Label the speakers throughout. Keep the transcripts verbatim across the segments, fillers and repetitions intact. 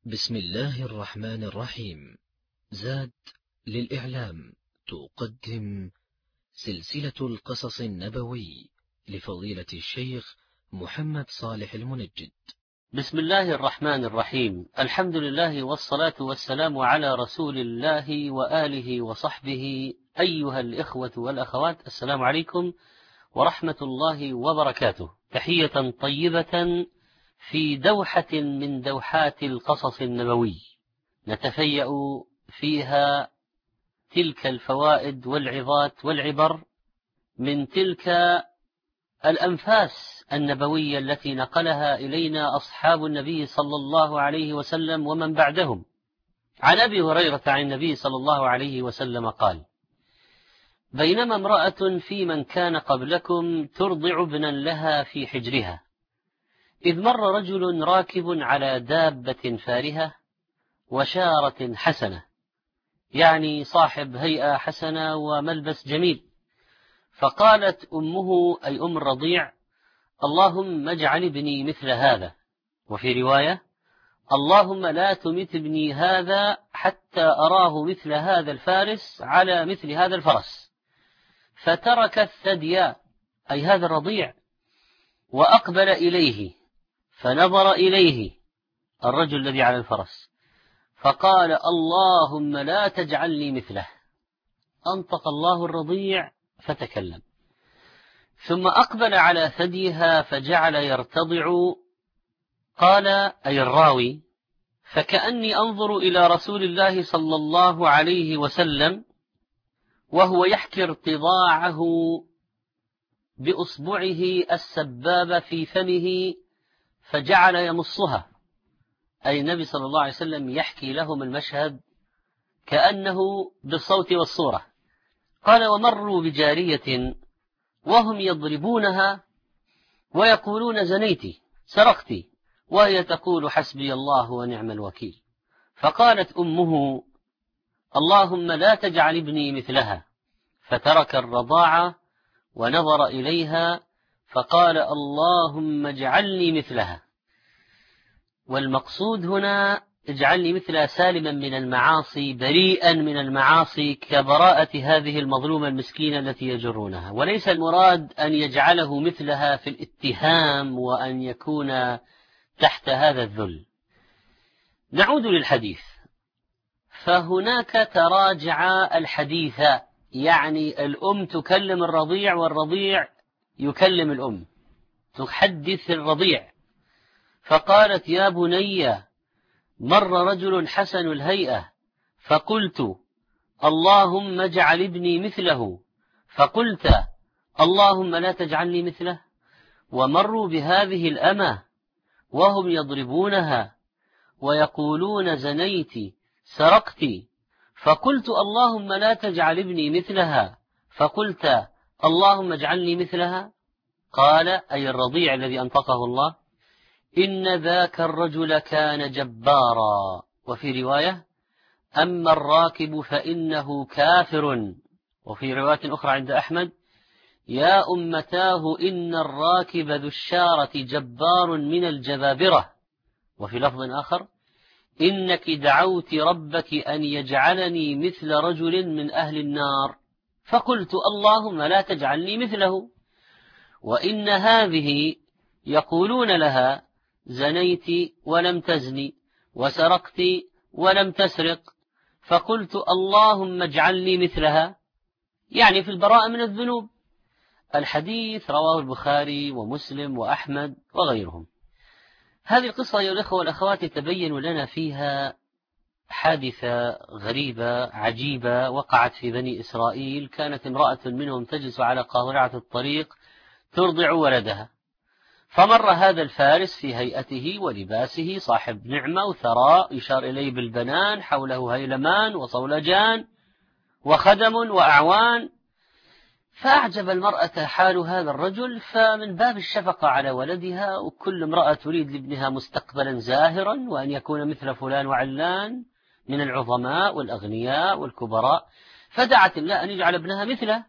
Speaker 1: بسم الله الرحمن الرحيم. زاد للإعلام تقدم سلسلة القصص النبوي لفضيلة الشيخ محمد صالح المنجد.
Speaker 2: بسم الله الرحمن الرحيم. الحمد لله والصلاة والسلام على رسول الله وآله وصحبه. أيها الإخوة والأخوات، السلام عليكم ورحمة الله وبركاته. تحية طيبة في دوحة من دوحات القصص النبوي نتفيأ فيها تلك الفوائد والعظات والعبر من تلك الأنفاس النبوية التي نقلها إلينا أصحاب النبي صلى الله عليه وسلم ومن بعدهم. عن أبي هريرة عن النبي صلى الله عليه وسلم قال: بينما امرأة في من كان قبلكم ترضع ابنا لها في حجرها، إذ مر رجل راكب على دابة فارهة وشارة حسنة، يعني صاحب هيئة حسنة وملبس جميل، فقالت أمه أي أم الرضيع: اللهم اجعل ابني مثل هذا. وفي رواية: اللهم لا تمت ابني هذا حتى أراه مثل هذا الفارس على مثل هذا الفرس. فترك الثدي أي هذا الرضيع وأقبل إليه، فنظر إليه الرجل الذي على الفرس فقال: اللهم لا تجعلني مثله. أنطق الله الرضيع فتكلم، ثم أقبل على ثديها فجعل يرتضع. قال أي الراوي: فكأني أنظر إلى رسول الله صلى الله عليه وسلم وهو يحكي ارتضاعه بأصبعه السبابة في فمه فجعل يمصها، أي النبي صلى الله عليه وسلم يحكي لهم المشهد كأنه بالصوت والصورة. قال: ومروا بجارية وهم يضربونها ويقولون زنيتي سرقتي، وهي تقول حسبي الله ونعم الوكيل. فقالت أمه: اللهم لا تجعل ابني مثلها. فترك الرضاعة ونظر إليها فقال: اللهم اجعلني مثلها. والمقصود هنا اجعلني مثلها سالما من المعاصي، بريئا من المعاصي، كبراءة هذه المظلومة المسكينة التي يجرونها، وليس المراد أن يجعله مثلها في الاتهام وأن يكون تحت هذا الذل. نعود للحديث. فهناك تراجع الحديث، يعني الأم تكلم الرضيع والرضيع يكلم الأم، تحدث الرضيع. فقالت: يا بني، مر رجل حسن الهيئة فقلت: اللهم اجعل ابني مثله، فقلت: اللهم لا تجعلني مثله. ومروا بهذه الأمة وهم يضربونها ويقولون زنيت سرقت، فقلت: اللهم لا تجعل ابني مثلها، فقلت: اللهم اجعلني مثلها. قال أي الرضيع الذي أنطقه الله: إن ذاك الرجل كان جبارا. وفي رواية: أما الراكب فإنه كافر. وفي رواية أخرى عند أحمد: يا أمتاه إن الراكب ذو الشارة جبار من الجبابرة. وفي لفظ آخر: إنك دعوت ربك أن يجعلني مثل رجل من أهل النار، فقلت: اللهم لا تجعلني مثله. وإن هذه يقولون لها: زنيت ولم تزني، وسرقت ولم تسرق، فقلت: اللهم اجعلني مثلها، يعني في البراءة من الذنوب. الحديث رواه البخاري ومسلم وأحمد وغيرهم. هذه القصة يا الأخوة والأخوات تبين لنا فيها حادثة غريبة عجيبة وقعت في بني إسرائيل. كانت امرأة منهم تجلس على قارعة الطريق ترضع ولدها، فمر هذا الفارس في هيئته ولباسه صاحب نعمة وثراء، يشار إليه بالبنان، حوله هيلمان وصولجان وخدم وأعوان. فأعجب المرأة حال هذا الرجل، فمن باب الشفقة على ولدها، وكل امرأة تريد لابنها مستقبلا زاهرا وأن يكون مثل فلان وعلان من العظماء والأغنياء والكبراء، فدعت الله أن يجعل ابنها مثله.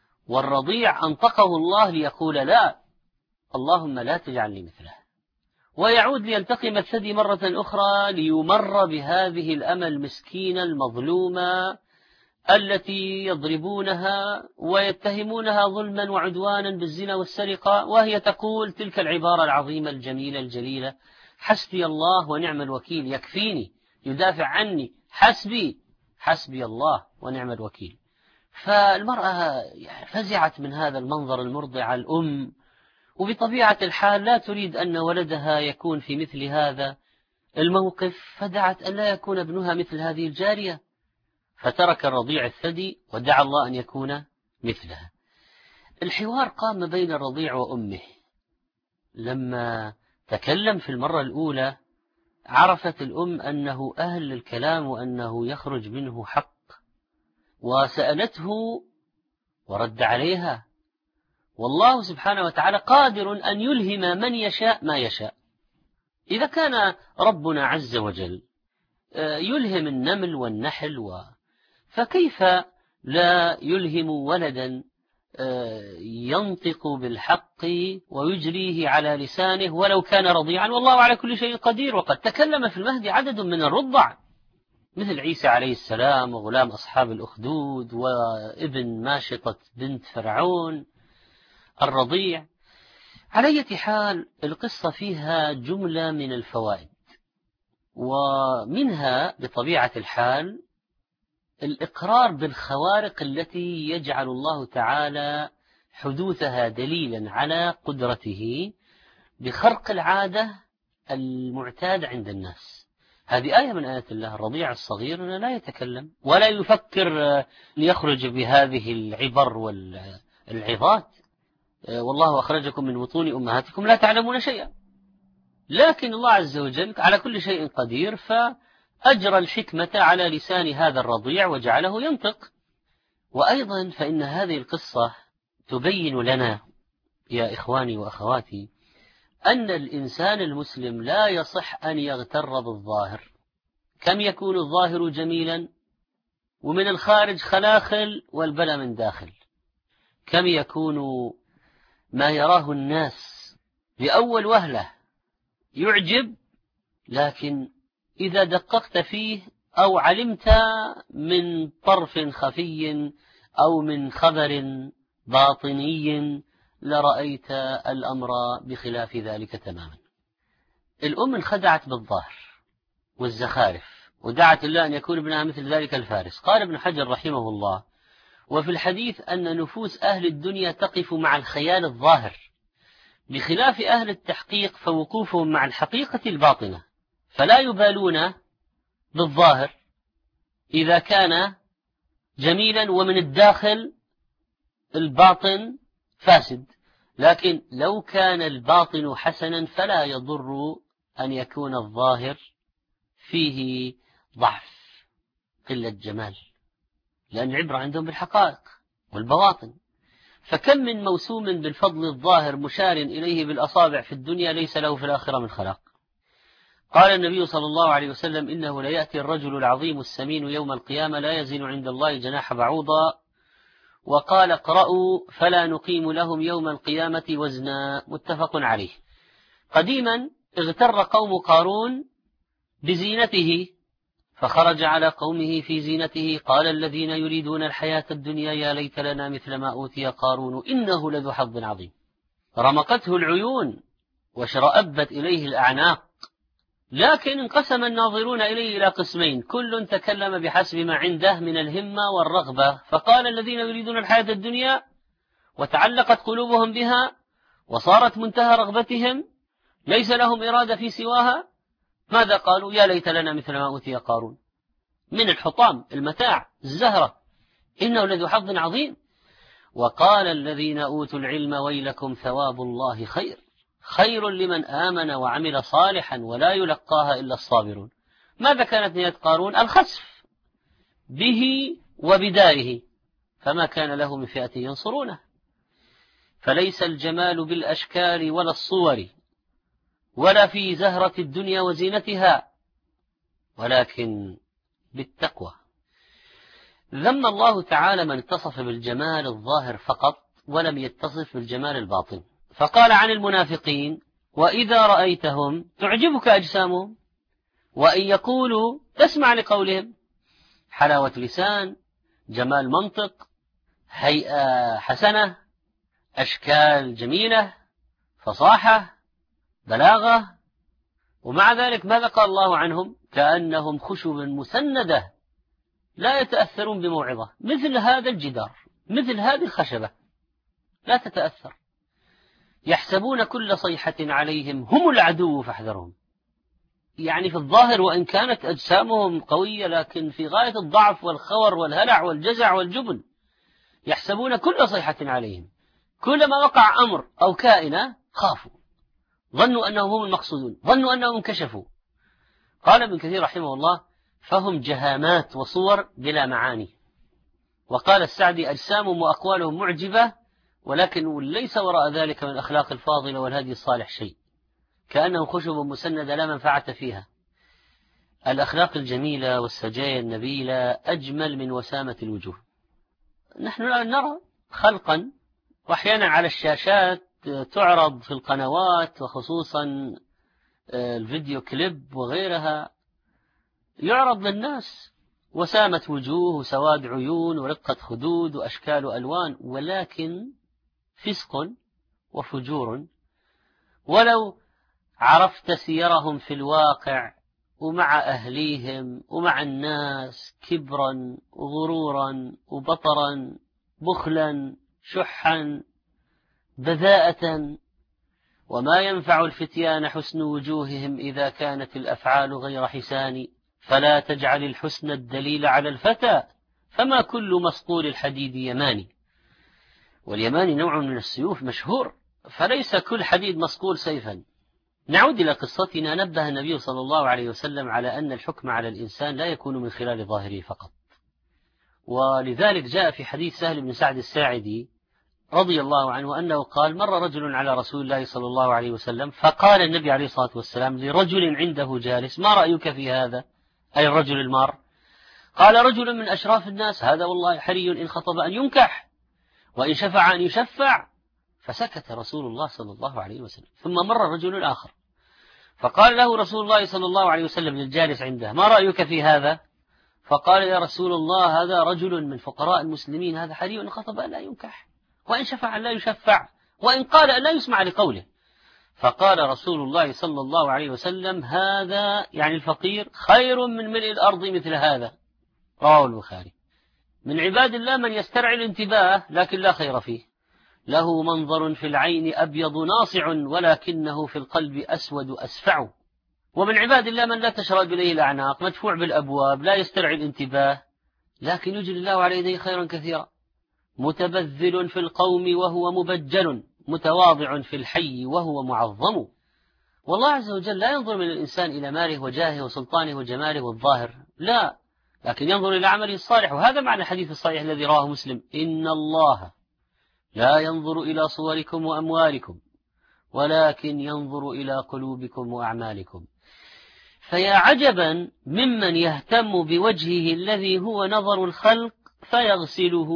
Speaker 2: والرضيع أنطقه الله ليقول: لا، اللهم لا تجعلني مثله. ويعود ليلتقم الثدي مرة أخرى ليمر بهذه الأمة المسكينة المظلومة التي يضربونها ويتهمونها ظلما وعدوانا بالزنا والسرقة، وهي تقول تلك العبارة العظيمة الجميلة الجليلة: حسبي الله ونعم الوكيل، يكفيني، يدافع عني، حسبي حسبي الله ونعم الوكيل. فالمرأة فزعت من هذا المنظر المرضع الأم، وبطبيعة الحال لا تريد أن ولدها يكون في مثل هذا الموقف، فدعت أن لا يكون ابنها مثل هذه الجارية، فترك الرضيع الثدي ودعا الله أن يكون مثلها. الحوار قام بين الرضيع وأمه. لما تكلم في المرة الأولى عرفت الأم أنه أهل للكلام وأنه يخرج منه حق، وسألته ورد عليها. والله سبحانه وتعالى قادر أن يلهم من يشاء ما يشاء. إذا كان ربنا عز وجل يلهم النمل والنحل و... فكيف لا يلهم ولدا ينطق بالحق ويجريه على لسانه ولو كان رضيعا، والله على كل شيء قدير. وقد تكلم في المهد عدد من الرضع مثل عيسى عليه السلام وغلام أصحاب الأخدود وابن ماشطة بنت فرعون الرضيع. على أي حال القصة فيها جملة من الفوائد، ومنها بطبيعة الحال الإقرار بالخوارق التي يجعل الله تعالى حدوثها دليلا على قدرته بخرق العادة المعتاد عند الناس. هذه آية من آيات الله. الرضيع الصغير لا يتكلم ولا يفكر ليخرج بهذه العبر والعظات، والله أخرجكم من بطون أمهاتكم لا تعلمون شيئا، لكن الله عز وجل على كل شيء قدير، فأجرى الحكمة على لسان هذا الرضيع وجعله ينطق. وأيضا فإن هذه القصة تبين لنا يا إخواني وأخواتي أن الإنسان المسلم لا يصح أن يغتر بالظاهر. كم يكون الظاهر جميلا ومن الخارج خلاخل والبلى من داخل. كم يكون ما يراه الناس لأول وهلة يعجب، لكن إذا دققت فيه أو علمت من طرف خفي أو من خبر باطني لرأيت الأمر بخلاف ذلك تماما. الأم انخدعت بالظاهر والزخارف ودعت الله أن يكون ابنها مثل ذلك الفارس. قال ابن حجر رحمه الله: وفي الحديث أن نفوس أهل الدنيا تقف مع الخيال الظاهر بخلاف أهل التحقيق، فوقوفهم مع الحقيقة الباطنة، فلا يبالون بالظاهر إذا كان جميلا ومن الداخل الباطن فاسد، لكن لو كان الباطن حسنا فلا يضر أن يكون الظاهر فيه ضعف قلة جمال، لأن العبرة عندهم بالحقائق والبواطن. فكم من موسوم بالفضل الظاهر مشار إليه بالأصابع في الدنيا ليس له في الآخرة من خلاق. قال النبي صلى الله عليه وسلم: إنه ليأتي الرجل العظيم السمين يوم القيامة لا يزن عند الله جناح بعوضة. وقال: اقرأوا فلا نقيم لهم يوم القيامة وزنا. متفق عليه. قديما اغتر قوم قارون بزينته فخرج على قومه في زينته. قال الذين يريدون الحياة الدنيا يا ليت لنا مثل ما أوتي قارون إنه لذو حظ عظيم. رمقته العيون وشرأبت إليه الأعناق، لكن انقسم الناظرون إليه إلى قسمين، كل تكلم بحسب ما عنده من الهمة والرغبة. فقال الذين يريدون الحياة الدنيا وتعلقت قلوبهم بها وصارت منتهى رغبتهم ليس لهم إرادة في سواها، ماذا قالوا؟ يا ليت لنا مثل ما أوتي قارون، من الحطام المتاع الزهرة، إنه لذو حظ عظيم. وقال الذين أوتوا العلم ويلكم ثواب الله خير خير لمن آمن وعمل صالحا ولا يلقاها إلا الصابرون. ماذا كانت نية قارون؟ الخسف به وبداره، فما كان له من فئة ينصرونه. فليس الجمال بالأشكال ولا الصور ولا في زهرة الدنيا وزينتها، ولكن بالتقوى. ذم الله تعالى من اتصف بالجمال الظاهر فقط ولم يتصف بالجمال الباطن، فقال عن المنافقين: وإذا رأيتهم تعجبك أجسامهم، وإن يقولوا تسمع لقولهم، حلاوة لسان، جمال منطق، هيئة حسنة، أشكال جميلة، فصاحة، بلاغة. ومع ذلك ماذا قال الله عنهم؟ كأنهم خشب مسندة لا يتأثرون بموعظة. مثل هذا الجدار، مثل هذه الخشبة لا تتأثر، يحسبون كل صيحة عليهم هم العدو فاحذرهم. يعني في الظاهر وإن كانت أجسامهم قوية، لكن في غاية الضعف والخور والهلع والجزع والجبن، يحسبون كل صيحة عليهم، كلما وقع أمر أو كائنة خافوا، ظنوا أنهم هم المقصودون، ظنوا أنهم انكشفوا. قال ابن كثير رحمه الله: فهم جهامات وصور بلا معاني. وقال السعدي: أجسامهم وأقوالهم معجبة، ولكن ليس وراء ذلك من الأخلاق الفاضلة والهدي الصالح شيء، كأنهم خشب مسندة لا منفعة فيها. الأخلاق الجميلة والسجايا النبيلة أجمل من وسامة الوجوه. نحن نرى خلقا، وأحيانا على الشاشات تعرض في القنوات، وخصوصا الفيديو كليب وغيرها، يعرض للناس وسامة وجوه وسواد عيون ورقة خدود وأشكال وألوان، ولكن فسق وفجور. ولو عرفت سيرهم في الواقع ومع أهليهم ومع الناس، كبرا وغرورا وبطرا، بخلا شحا بذاءة، وما ينفع الفتيان حسن وجوههم إذا كانت الأفعال غير حسان، فلا تجعل الحسن الدليل على الفتى، فما كل مسطول الحديد يماني. واليماني نوع من السيوف مشهور، فليس كل حديد مسطول سيفا. نعود إلى قصتنا. نبه النبي صلى الله عليه وسلم على أن الحكم على الإنسان لا يكون من خلال ظاهره فقط، ولذلك جاء في حديث سهل بن سعد الساعدي رضي الله عنه أنه قال: مر رجل على رسول الله صلى الله عليه وسلم، فقال النبي عليه الصلاة والسلام لرجل عنده جالس: ما رأيك في هذا؟ أي الرجل المار. قال: رجل من أشراف الناس، هذا والله حري إن خطب أن ينكح، وإن شفع أن يشفع. فسكت رسول الله صلى الله عليه وسلم. ثم مر رجل آخر فقال له رسول الله صلى الله عليه وسلم للجالس عنده: ما رأيك في هذا؟ فقال: يا رسول الله، هذا رجل من فقراء المسلمين، هذا حري إن خطب أن لا ينكح، وإن شفع أن لا يشفع، وإن قال أن لا يسمع لقوله. فقال رسول الله صلى الله عليه وسلم: هذا يعني الفقير خير من ملء الأرض مثل هذا. رواه البخاري. من عباد الله من يسترعي الانتباه لكن لا خير فيه، له منظر في العين أبيض ناصع، ولكنه في القلب أسود أسفع. ومن عباد الله من لا تشرب إليه الأعناق، مدفوع بالأبواب، لا يسترعي الانتباه لكن يجري الله على يديه خيرا كثيرا، متبذل في القوم وهو مبجل، متواضع في الحي وهو معظم. والله عز وجل لا ينظر من الإنسان إلى ماله وجاهه وسلطانه وجماله والظاهر، لا، لكن ينظر إلى عمله الصالح. وهذا معنى الحديث الصحيح الذي رواه مسلم: إن الله لا ينظر إلى صوركم وأموالكم، ولكن ينظر إلى قلوبكم وأعمالكم. فيا عجبا ممن يهتم بوجهه الذي هو نظر الخلق، فيغسله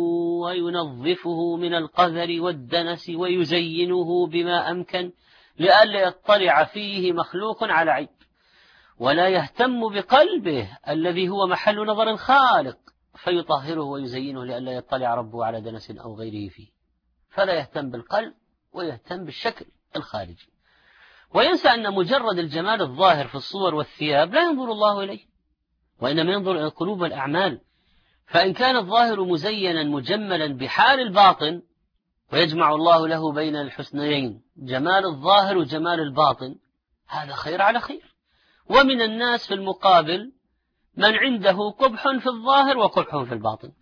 Speaker 2: وينظفه من القذر والدنس ويزينه بما أمكن لئلا يطلع فيه مخلوق على عيب، ولا يهتم بقلبه الذي هو محل نظر الخالق، فيطهره ويزينه لئلا يطلع ربه على دنس أو غيره فيه. فلا يهتم بالقلب ويهتم بالشكل الخارجي، وينسى أن مجرد الجمال الظاهر في الصور والثياب لا ينظر الله إليه، وإنما ينظر إلى القلوب والأعمال. فإن كان الظاهر مزينا مجملا بحال الباطن، ويجمع الله له بين الحسنيين، جمال الظاهر وجمال الباطن، هذا خير على خير. ومن الناس في المقابل من عنده قبح في الظاهر وقبح في الباطن.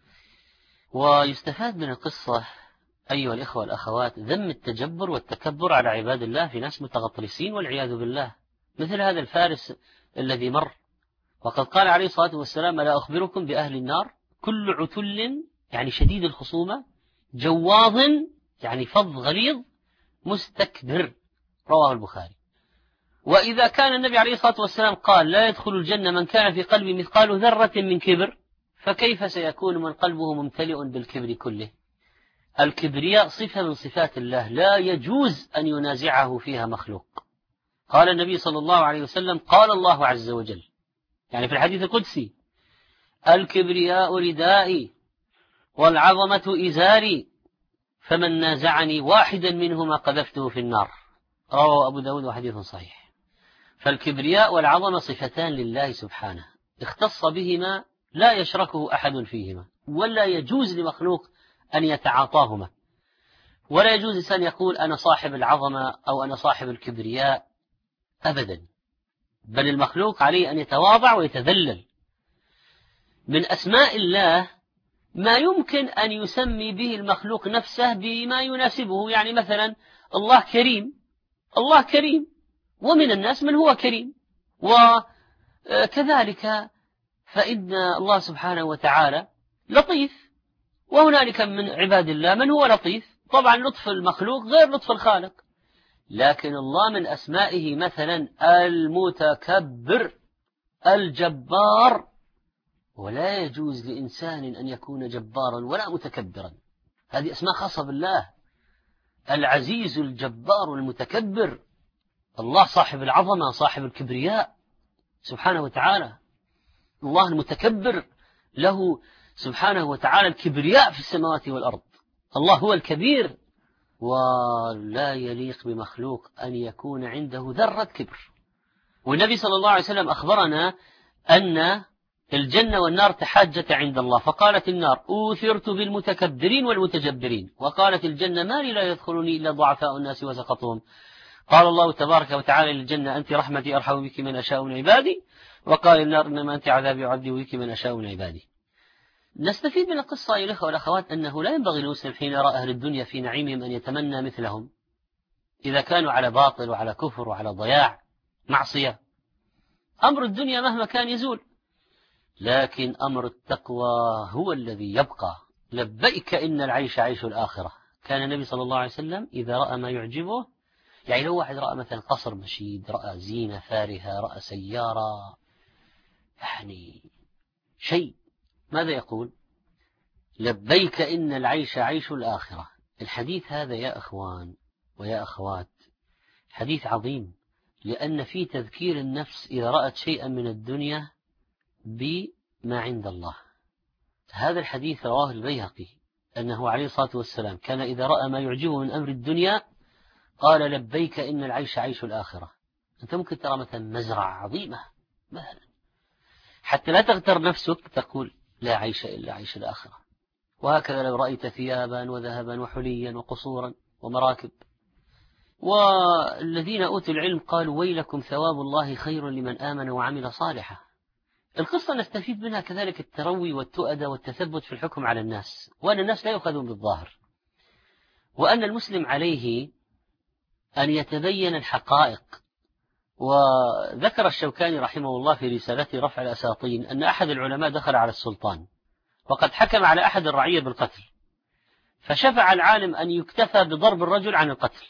Speaker 2: ويستفاد من القصة أيها الإخوة والأخوات ذم التجبر والتكبر على عباد الله في ناس متغطرسين والعياذ بالله، مثل هذا الفارس الذي مر. وقد قال عليه الصلاة والسلام: ألا أخبركم بأهل النار؟ كل عتل يعني شديد الخصومة، جواظ يعني فظ غليظ، مستكبر. رواه البخاري. وإذا كان النبي عليه الصلاة والسلام قال: لا يدخل الجنة من كان في قلبه مثقال ذرة من كبر، فكيف سيكون من قلبه ممتلئ بالكبر كله؟ الكبرياء صفة من صفات الله لا يجوز أن ينازعه فيها مخلوق. قال النبي صلى الله عليه وسلم: قال الله عز وجل، يعني في الحديث القدسي: الكبرياء ردائي والعظمة إزاري فمن نازعني واحدا منهما قذفته في النار. رواه أبو داود وحديث صحيح. فالكبرياء والعظمة صفتان لله سبحانه اختص بهما لا يشركه أحد فيهما، ولا يجوز لمخلوق أن يتعاطاهما، ولا يجوز إنسان يقول أنا صاحب العظمة أو أنا صاحب الكبرياء أبدا، بل المخلوق عليه أن يتواضع ويتذلل. من أسماء الله ما يمكن أن يسمي به المخلوق نفسه بما يناسبه، يعني مثلا الله كريم، الله كريم، ومن الناس من هو كريم. وكذلك فإن الله سبحانه وتعالى لطيف، وهنالك من عباد الله من هو لطيف. طبعا لطف المخلوق غير لطف الخالق، لكن الله من أسمائه مثلا المتكبر، الجبار، ولا يجوز لإنسان أن يكون جبارا ولا متكبرا، هذه أسماء خاصة بالله. العزيز الجبار المتكبر، الله صاحب العظمة صاحب الكبرياء سبحانه وتعالى. الله المتكبر له سبحانه وتعالى الكبرياء في السماوات والأرض، الله هو الكبير، ولا يليق بمخلوق أن يكون عنده ذرة كبر. والنبي صلى الله عليه وسلم أخبرنا أن الجنة والنار تحاجت عند الله، فقالت النار: أوثرت بالمتكبرين والمتجبرين، وقالت الجنة: ما لي لا يدخلني إلا ضعفاء الناس وسقطهم. قال الله تبارك وتعالى للجنة: أنت رحمتي أرحم بك من أشاء من عبادي، وقال النار: إنما أنت عذابي أعذب بك من أشاء من عبادي. نستفيد من القصة أيها الأخوة والأخوات أنه لا ينبغي للمسلم حين يرى أهل الدنيا في نعيمهم أن يتمنى مثلهم إذا كانوا على باطل وعلى كفر وعلى ضياع معصية. أمر الدنيا مهما كان يزول، لكن أمر التقوى هو الذي يبقى. لبيك إن العيش عيش الآخرة. كان النبي صلى الله عليه وسلم إذا رأى ما يعجبه، يعني لو واحد رأى مثلا قصر مشيد، رأى زينة فارهة، رأى سيارة، يعني شيء، ماذا يقول؟ لبيك إن العيش عيش الآخرة. الحديث هذا يا أخوان ويا أخوات حديث عظيم، لأن فيه تذكير النفس إذا رأت شيئا من الدنيا بما عند الله. هذا الحديث رواه البيهقي أنه عليه الصلاة والسلام كان إذا رأى ما يعجبه من أمر الدنيا قال: لبيك إن العيش عيش الآخرة. أنت ممكن ترى مثلا مزرعة عظيمة مثلا، حتى لا تغتر نفسك تقول لا عيش إلا عيش الآخرة. وهكذا لو رأيت ثيابا وذهبا وحليا وقصورا ومراكب. والذين أوتوا العلم قالوا: ويلكم ثواب الله خير لمن آمن وعمل صالحا. القصة نستفيد منها كذلك التروي والتؤدة والتثبت في الحكم على الناس، وأن الناس لا يؤخذون بالظاهر، وأن المسلم عليه أن يتبين الحقائق. وذكر الشوكاني رحمه الله في رسالته رفع الأساطين أن أحد العلماء دخل على السلطان وقد حكم على أحد الرعية بالقتل، فشفع العالم أن يكتفى بضرب الرجل عن القتل،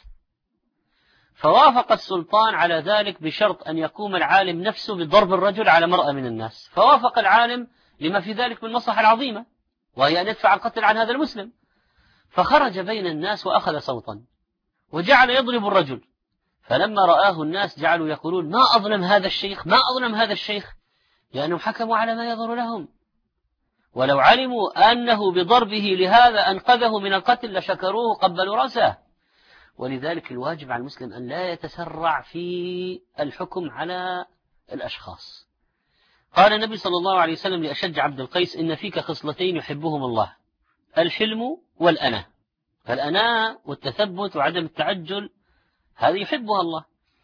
Speaker 2: فوافق السلطان على ذلك بشرط أن يقوم العالم نفسه بضرب الرجل على مرأة من الناس، فوافق العالم لما في ذلك من المصلحة العظيمة، وهي أن يدفع القتل عن هذا المسلم. فخرج بين الناس وأخذ صوتا وجعل يضرب الرجل، فلما رآه الناس جعلوا يقولون: ما أظلم هذا الشيخ، ما أظلم هذا الشيخ، لأنهم حكموا على ما يظهر لهم، ولو علموا أنه بضربه لهذا أنقذه من القتل لشكروه قبلوا رأسه. ولذلك الواجب على المسلم أن لا يتسرع في الحكم على الأشخاص. قال النبي صلى الله عليه وسلم لأشج عبد القيس: إن فيك خصلتين يحبهم الله، الحلم والأناة. فالأناة والتثبت وعدم التعجل هذه يحبها الله.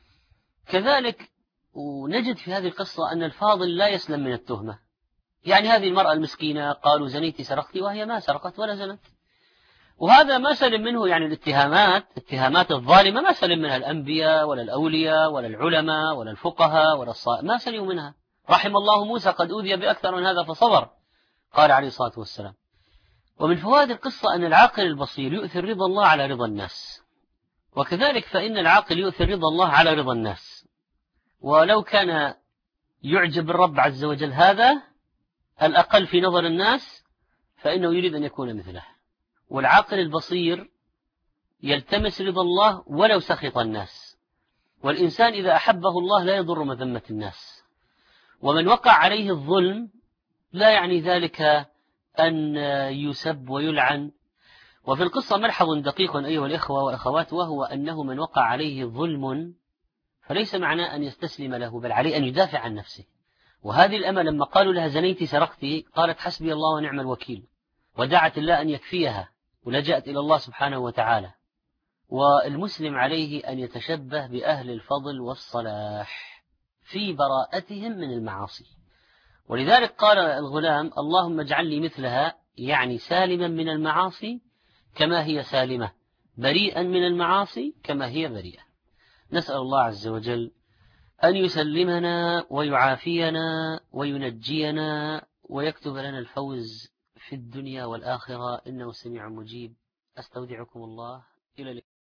Speaker 2: كذلك ونجد في هذه القصة أن الفاضل لا يسلم من التهمة. يعني هذه المرأة المسكينة قالوا: زنيتي سرقتي، وهي ما سرقت ولا زنت، وهذا ما سلم منه. يعني الاتهامات اتهامات الظالمة ما سلم منها الأنبياء ولا الأولياء ولا العلماء ولا الفقهاء ولا الصائم، ما سلموا منها. رحم الله موسى قد أوذي بأكثر من هذا فصبر، قال عليه الصلاة والسلام. ومن فوائد القصة أن العاقل البصير يؤثر رضا الله على رضا الناس، وكذلك فإن العاقل يؤثر رضا الله على رضا الناس. ولو كان يعجب الرب عز وجل هذا الأقل في نظر الناس فإنه يريد أن يكون مثله. والعاقل البصير يلتمس رضا الله ولو سخط الناس، والإنسان إذا أحبه الله لا يضر مذمة الناس، ومن وقع عليه الظلم لا يعني ذلك أن يسب ويلعن. وفي القصة ملحظ دقيق أيها الإخوة والأخوات، وهو أنه من وقع عليه ظلم فليس معناه أن يستسلم له، بل عليه أن يدافع عن نفسه. وهذه الأمة لما قالوا لها زنيتي سرقتي قالت حسبي الله ونعم الوكيل، ودعت الله أن يكفيها ولجأت إلى الله سبحانه وتعالى. والمسلم عليه أن يتشبه بأهل الفضل والصلاح في براءتهم من المعاصي. ولذلك قال الغلام اللهم اجعل لي مثلها، يعني سالما من المعاصي كما هي سالمة، بريئا من المعاصي كما هي بريئة. نسأل الله عز وجل أن يسلمنا ويعافينا وينجينا ويكتب لنا الفوز في الدنيا والآخرة، إنه سميع مجيب. أستودعكم الله إلى